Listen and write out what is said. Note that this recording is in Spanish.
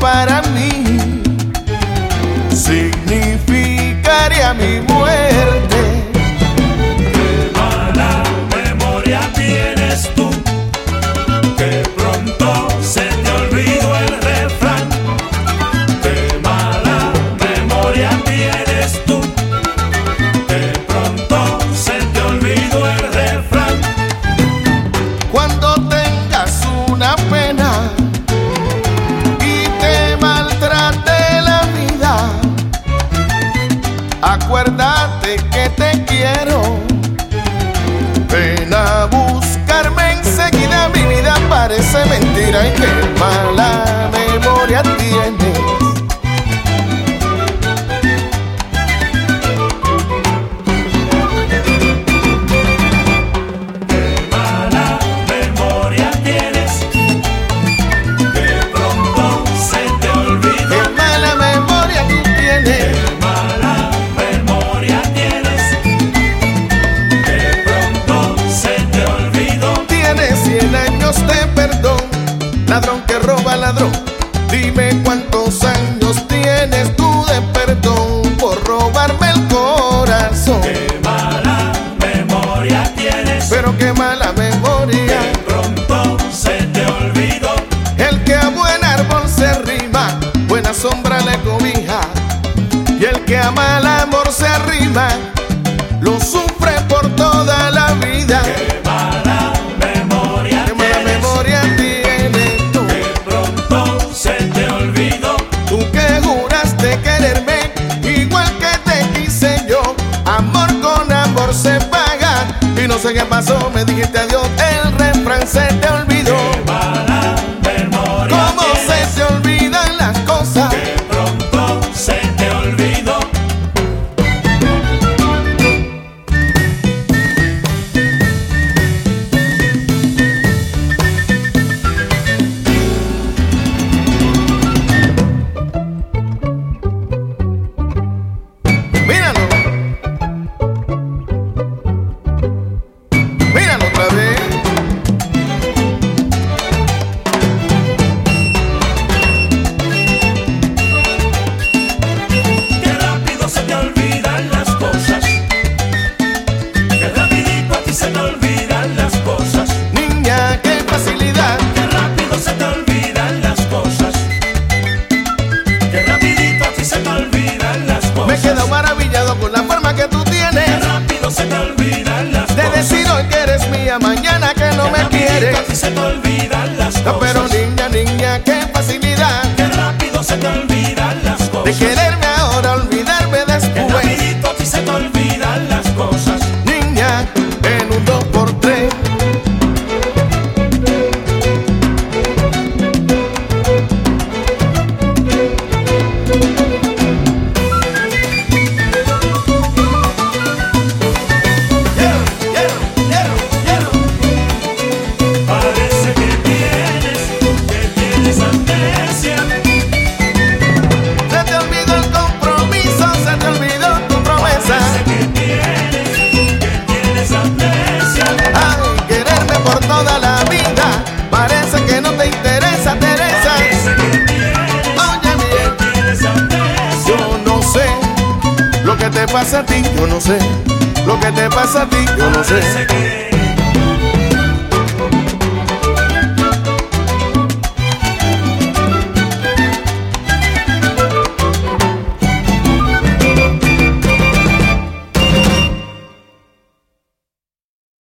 para mí significaría mi muerte. Qué mala memoria tienes tú, que pronto se te olvidó el refrán. Qué mala memoria tienes tú, que pronto se te olvidó el refrán. Cuando tengas una pena y te maltrate la vida, acuérdate que te quiero. Ven a buscarme enseguida, mi vida parece mentira y qué mala memoria tienes. Qué mala memoria tienes, que pronto se te olvidó. Qué mala memoria tú tienes. Qué mala memoria tienes, que pronto se te olvidó. Tienes 100 años de perdón, ladrón que roba ladrón. Dime cuántos años tienes tú de perdón por robarme el corazón. Qué mala memoria tienes, Pero qué mala memoria. que pronto se te olvidó. El que a buen árbol se arrima, buena sombra le cobija. Y el que a mal amor se arrima, lo sufre por toda la vida. Qué mala memoria Qué mala tienes, memoria tienes tú. que pronto se te olvidó. Tú que juraste quererme igual que te quise yo. Amor con amor se paga. Y no sé qué pasó, me dijiste adiós. El refrán se te olvidó. Qué mala memoria ¿Cómo tienes, se te olvidan las cosas? que pronto se te olvidó. Míralo. Míralo otra vez. Qué rápido se te olvidan las cosas, qué rapidito a ti se te olvidan las cosas. Niña, qué facilidad. Qué rápido se te olvidan las cosas, qué rapidito a ti se te olvidan las cosas. Me quedo maravillado con la forma que tú Qué tienes rápido se te olvidan las de cosas, decir hoy que eres mía, mañana que no qué me rapidito quieres. a ti se te olvidan las No, pero cosas. niña, niña, qué facilidad Qué rápido se te olvidan las de cosas, quererme ahora, olvidarme qué después. rapidito a ti se te olvidan las cosas. Niña, en un 2x3. Parece que tienes amnesia. Se te olvidó el compromiso, se te olvidó tu promesa. Parece que tienes amnesia. Ay, quererme por toda la vida. Parece que no te interesa, Teresa. Parece que Oye bien, tienes amnesia. yo no sé lo que te pasa a ti, yo no sé lo que te pasa a ti, yo no sé. Parece que